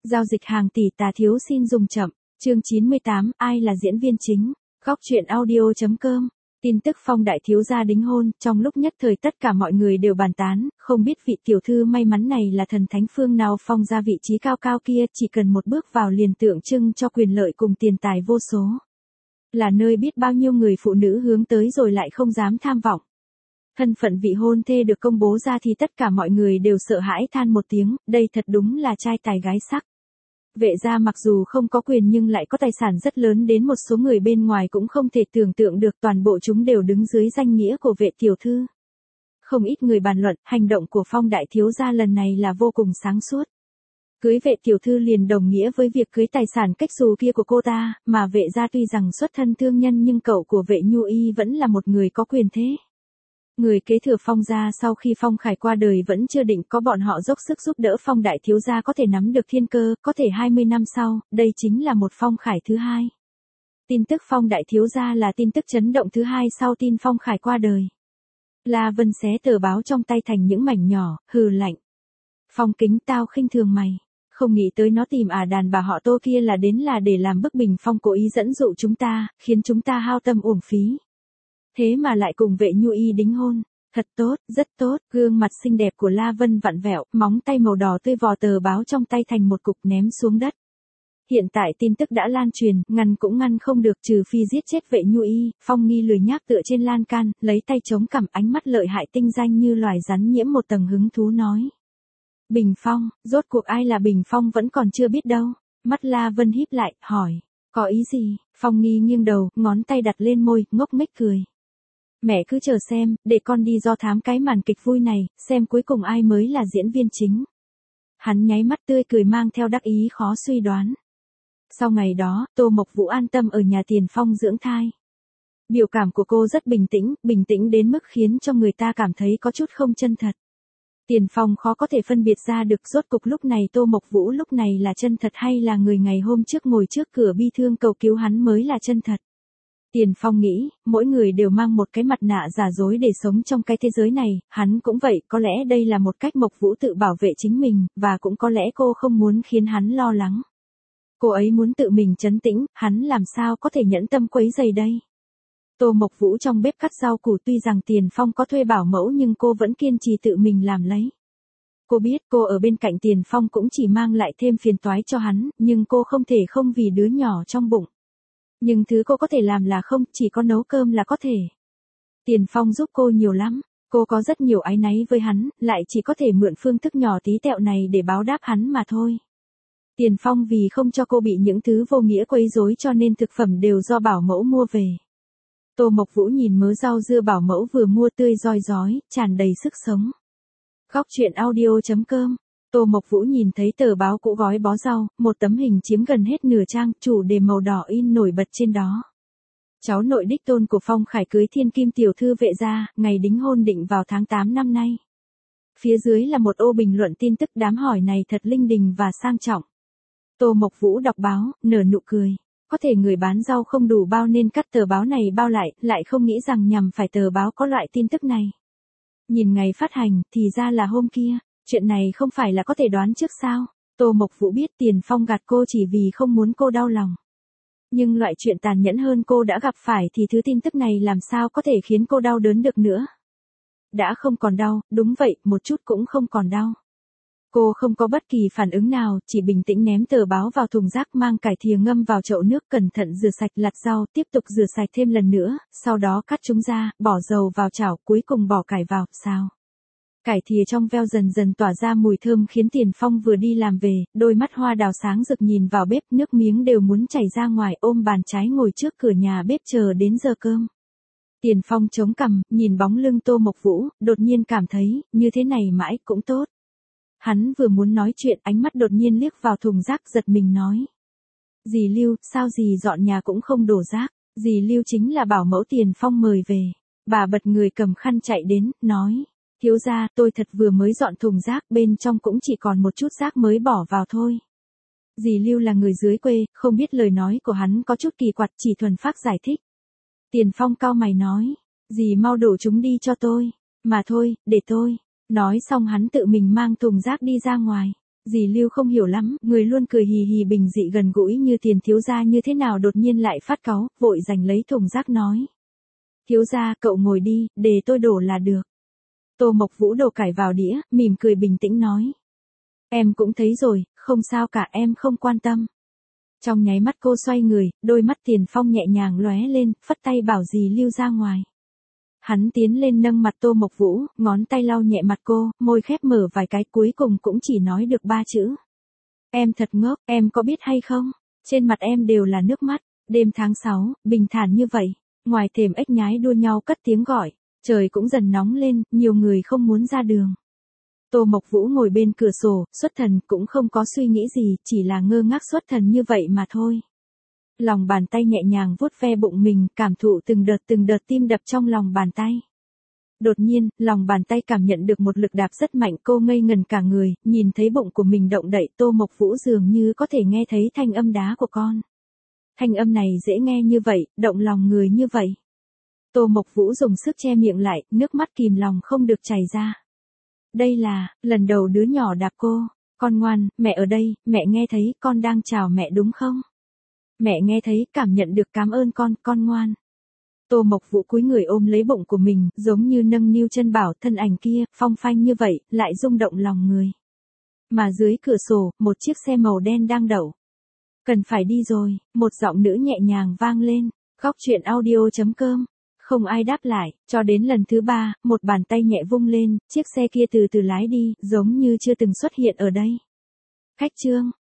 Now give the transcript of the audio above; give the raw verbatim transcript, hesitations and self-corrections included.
Giao dịch hàng tỷ tà thiếu xin dùng chậm. Chương chín mươi tám, ai là diễn viên chính? Góc truyện audio.com. Tin tức Phong đại thiếu gia đính hôn, trong lúc nhất thời tất cả mọi người đều bàn tán, không biết vị tiểu thư may mắn này là thần thánh phương nào phong ra vị trí cao cao kia, chỉ cần một bước vào liền tượng trưng cho quyền lợi cùng tiền tài vô số. Là nơi biết bao nhiêu người phụ nữ hướng tới rồi lại không dám tham vọng. Thân phận vị hôn thê được công bố ra thì tất cả mọi người đều sợ hãi than một tiếng, đây thật đúng là trai tài gái sắc. Vệ gia mặc dù không có quyền nhưng lại có tài sản rất lớn đến một số người bên ngoài cũng không thể tưởng tượng được, toàn bộ chúng đều đứng dưới danh nghĩa của vệ tiểu thư. Không ít người bàn luận, hành động của Phong đại thiếu gia lần này là vô cùng sáng suốt. Cưới vệ tiểu thư liền đồng nghĩa với việc cưới tài sản cách xù kia của cô ta, mà vệ gia tuy rằng xuất thân thương nhân nhưng cậu của vệ Nhu Y vẫn là một người có quyền thế. Người kế thừa Phong gia sau khi Phong Khải qua đời vẫn chưa định, có bọn họ dốc sức giúp đỡ Phong đại thiếu gia có thể nắm được thiên cơ, có thể hai mươi năm sau, đây chính là một Phong Khải thứ hai. Tin tức Phong đại thiếu gia là tin tức chấn động thứ hai sau tin Phong Khải qua đời. La Vân xé tờ báo trong tay thành những mảnh nhỏ, hừ lạnh. Phong Kính, tao khinh thường mày. Không nghĩ tới nó tìm à đàn bà họ Tô kia là đến là để làm bức bình phong, cố ý dẫn dụ chúng ta, khiến chúng ta hao tâm uổng phí. Thế mà lại cùng vệ Nhu Y đính hôn, thật tốt, rất tốt. Gương mặt xinh đẹp của La Vân vặn vẹo, móng tay màu đỏ tươi vò tờ báo trong tay thành một cục ném xuống đất. Hiện tại tin tức đã lan truyền, ngăn cũng ngăn không được, trừ phi giết chết vệ Nhu Y. Phong Nghi lười nhác tựa trên lan can, lấy tay chống cằm, ánh mắt lợi hại tinh danh như loài rắn nhiễm một tầng hứng thú nói. Bình Phong, rốt cuộc ai là Bình Phong vẫn còn chưa biết đâu. Mắt La Vân híp lại, hỏi, có ý gì? Phong Nghi nghiêng đầu, ngón tay đặt lên môi, ngốc nghếch cười. Mẹ cứ chờ xem, để con đi do thám cái màn kịch vui này, xem cuối cùng ai mới là diễn viên chính. Hắn nháy mắt tươi cười mang theo đắc ý khó suy đoán. Sau ngày đó, Tô Mộc Vũ an tâm ở nhà Tiền Phong dưỡng thai. Biểu cảm của cô rất bình tĩnh, bình tĩnh đến mức khiến cho người ta cảm thấy có chút không chân thật. Tiền Phong khó có thể phân biệt ra được rốt cục lúc này Tô Mộc Vũ lúc này là chân thật hay là người ngày hôm trước ngồi trước cửa bi thương cầu cứu hắn mới là chân thật. Tiền Phong nghĩ, mỗi người đều mang một cái mặt nạ giả dối để sống trong cái thế giới này, hắn cũng vậy, có lẽ đây là một cách Mộc Vũ tự bảo vệ chính mình, và cũng có lẽ cô không muốn khiến hắn lo lắng. Cô ấy muốn tự mình trấn tĩnh, hắn làm sao có thể nhẫn tâm quấy rầy đây. Tô Mộc Vũ trong bếp cắt rau củ, tuy rằng Tiền Phong có thuê bảo mẫu nhưng cô vẫn kiên trì tự mình làm lấy. Cô biết cô ở bên cạnh Tiền Phong cũng chỉ mang lại thêm phiền toái cho hắn, nhưng cô không thể không vì đứa nhỏ trong bụng. Nhưng thứ cô có thể làm là không, chỉ có nấu cơm là có thể. Tiền Phong giúp cô nhiều lắm, cô có rất nhiều áy náy với hắn, lại chỉ có thể mượn phương thức nhỏ tí tẹo này để báo đáp hắn mà thôi. Tiền Phong vì không cho cô bị những thứ vô nghĩa quấy rối cho nên thực phẩm đều do bảo mẫu mua về. Tô Mộc Vũ nhìn mớ rau dưa bảo mẫu vừa mua tươi rói rói, tràn đầy sức sống. Góc truyện audio.com. Tô Mộc Vũ nhìn thấy tờ báo cũ gói bó rau, một tấm hình chiếm gần hết nửa trang, chủ đề màu đỏ in nổi bật trên đó. Cháu nội đích tôn của Phong Khải cưới thiên kim tiểu thư vệ gia, ngày đính hôn định vào tháng tám năm nay. Phía dưới là một ô bình luận tin tức, đám hỏi này thật linh đình và sang trọng. Tô Mộc Vũ đọc báo, nở nụ cười. Có thể người bán rau không đủ bao nên cắt tờ báo này bao lại, lại không nghĩ rằng nhằm phải tờ báo có loại tin tức này. Nhìn ngày phát hành, thì ra là hôm kia. Chuyện này không phải là có thể đoán trước sao? Tô Mộc Vũ biết Tiền Phong gạt cô chỉ vì không muốn cô đau lòng. Nhưng loại chuyện tàn nhẫn hơn cô đã gặp phải thì thứ tin tức này làm sao có thể khiến cô đau đớn được nữa. Đã không còn đau, đúng vậy, một chút cũng không còn đau. Cô không có bất kỳ phản ứng nào, chỉ bình tĩnh ném tờ báo vào thùng rác, mang cải thìa ngâm vào chậu nước, cẩn thận rửa sạch, lặt rau, tiếp tục rửa sạch thêm lần nữa, sau đó cắt chúng ra, bỏ dầu vào chảo, cuối cùng bỏ cải vào, xào. Cải thìa trong veo dần dần tỏa ra mùi thơm khiến Tiền Phong vừa đi làm về, đôi mắt hoa đào sáng rực nhìn vào bếp, nước miếng đều muốn chảy ra ngoài, ôm bàn trái ngồi trước cửa nhà bếp chờ đến giờ cơm. Tiền Phong chống cằm, nhìn bóng lưng Tô Mộc Vũ, đột nhiên cảm thấy, như thế này mãi cũng tốt. Hắn vừa muốn nói chuyện, ánh mắt đột nhiên liếc vào thùng rác, giật mình nói. Dì Lưu, sao dì dọn nhà cũng không đổ rác? Dì Lưu chính là bảo mẫu Tiền Phong mời về. Bà bật người cầm khăn chạy đến, nói. Thiếu gia, tôi thật vừa mới dọn thùng rác, bên trong cũng chỉ còn một chút rác mới bỏ vào thôi. Dì Lưu là người dưới quê, không biết lời nói của hắn có chút kỳ quặc, chỉ thuần phác giải thích. Tiền Phong cau mày nói, dì mau đổ chúng đi cho tôi, mà thôi, để tôi. Nói xong hắn tự mình mang thùng rác đi ra ngoài. Dì Lưu không hiểu lắm, người luôn cười hì hì bình dị gần gũi như Tiền thiếu gia như thế nào đột nhiên lại phát cáu, vội giành lấy thùng rác nói. Thiếu gia, cậu ngồi đi, để tôi đổ là được. Tô Mộc Vũ đổ cải vào đĩa, mỉm cười bình tĩnh nói. Em cũng thấy rồi, không sao cả, em không quan tâm. Trong nháy mắt cô xoay người, đôi mắt Tiền Phong nhẹ nhàng lóe lên, phất tay bảo dì Lưu ra ngoài. Hắn tiến lên nâng mặt Tô Mộc Vũ, ngón tay lau nhẹ mặt cô, môi khép mở vài cái, cuối cùng cũng chỉ nói được ba chữ. Em thật ngốc, em có biết hay không? Trên mặt em đều là nước mắt. Đêm tháng sáu, bình thản như vậy. Ngoài thềm ếch nhái đua nhau cất tiếng gọi. Trời cũng dần nóng lên, nhiều người không muốn ra đường. Tô Mộc Vũ ngồi bên cửa sổ, xuất thần, cũng không có suy nghĩ gì, chỉ là ngơ ngác xuất thần như vậy mà thôi. Lòng bàn tay nhẹ nhàng vuốt ve bụng mình, cảm thụ từng đợt từng đợt tim đập trong lòng bàn tay. Đột nhiên, lòng bàn tay cảm nhận được một lực đạp rất mạnh, cô ngây ngần cả người, nhìn thấy bụng của mình động đậy, Tô Mộc Vũ dường như có thể nghe thấy thanh âm đá của con. Thanh âm này dễ nghe như vậy, động lòng người như vậy. Tô Mộc Vũ dùng sức che miệng lại, nước mắt kìm lòng không được chảy ra. Đây là, lần đầu đứa nhỏ đạp cô. Con ngoan, mẹ ở đây, mẹ nghe thấy, con đang chào mẹ đúng không? Mẹ nghe thấy, cảm nhận được, cảm ơn con, con ngoan. Tô Mộc Vũ cúi người ôm lấy bụng của mình, giống như nâng niu chân bảo, thân ảnh kia, phong phanh như vậy, lại rung động lòng người. Mà dưới cửa sổ, một chiếc xe màu đen đang đậu. Cần phải đi rồi, một giọng nữ nhẹ nhàng vang lên. Góc truyện audio chấm com. Không ai đáp lại, cho đến lần thứ ba, một bàn tay nhẹ vung lên, chiếc xe kia từ từ lái đi, giống như chưa từng xuất hiện ở đây. Khách trương,